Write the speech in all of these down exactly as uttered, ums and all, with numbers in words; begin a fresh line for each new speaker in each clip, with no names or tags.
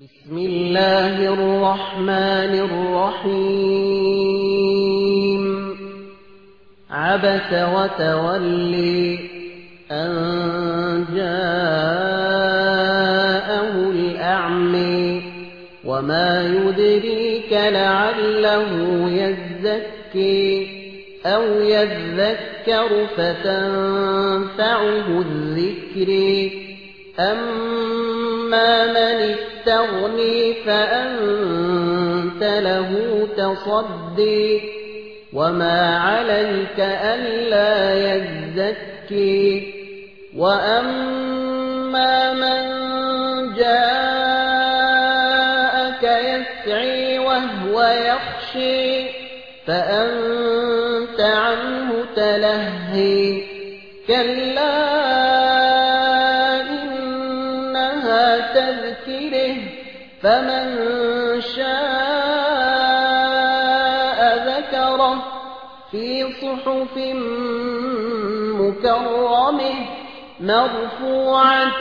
بسم الله الرحمن الرحيم عبس وتولي أن جاءه الأعمى وما يدريك لعله يزكي أو يذكر فتنفعه الذكر أما من استغني فأنت له تصدي وما عليك ألا يزكي وأما من جاءك يسعي وهو يخشي فأنت عنه تلهي كلا تذكره فمن شاء ذكره في صحف مكرمه مرفوعة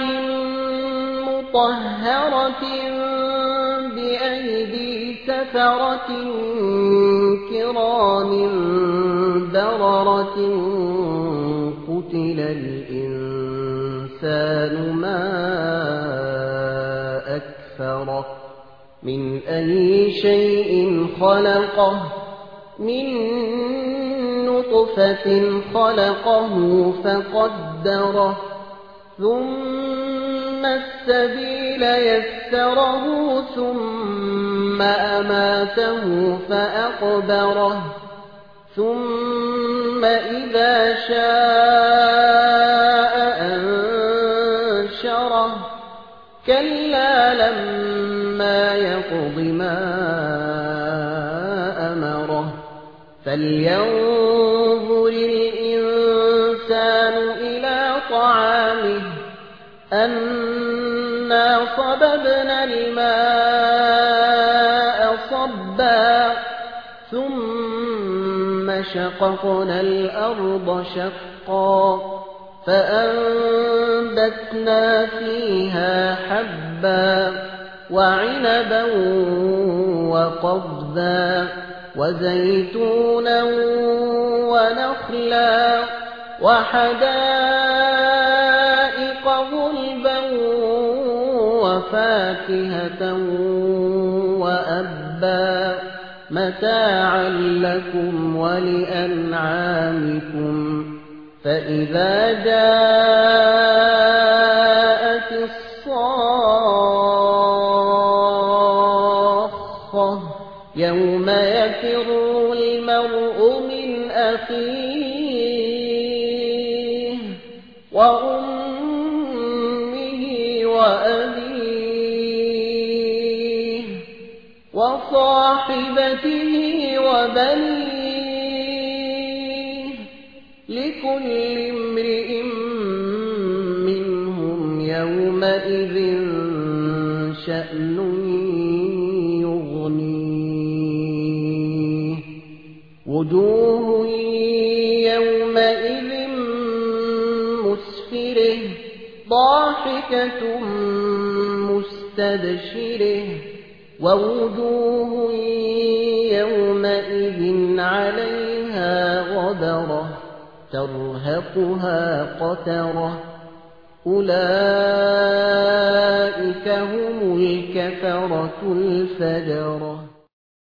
مطهرة بأيدي سفرة كرام بررة قتل الإنسان ما أكفره من أي شيء خلقه من نطفة خلقه فقدره ثم السبيل يسره ثم أماته فأقبره ثم إذا شاء أنشره كلا لما يقض ما أمره فلينظر الإنسان إلى طعامه أنا صببنا الماء صبا ثم شققنا الأرض شقا فأنبتنا فيها حبا وعنبا وقضبا وزيتونا ونخلا وحدائق غلبا وفاكهة وأبا متاعا لكم ولأنعامكم فإذا جاءت الصاخة يوم يفر المرء من أخيه وأمه وأبيه وصاحبته وبنيه لكل امرئ منهم يومئذ شأن يغنيه وجوه يومئذ مسفرة ضاحكة مستبشرة ووجوه يومئذ عليها غبرة ترهقها قترة أولئك هم الكفرة الفجرة.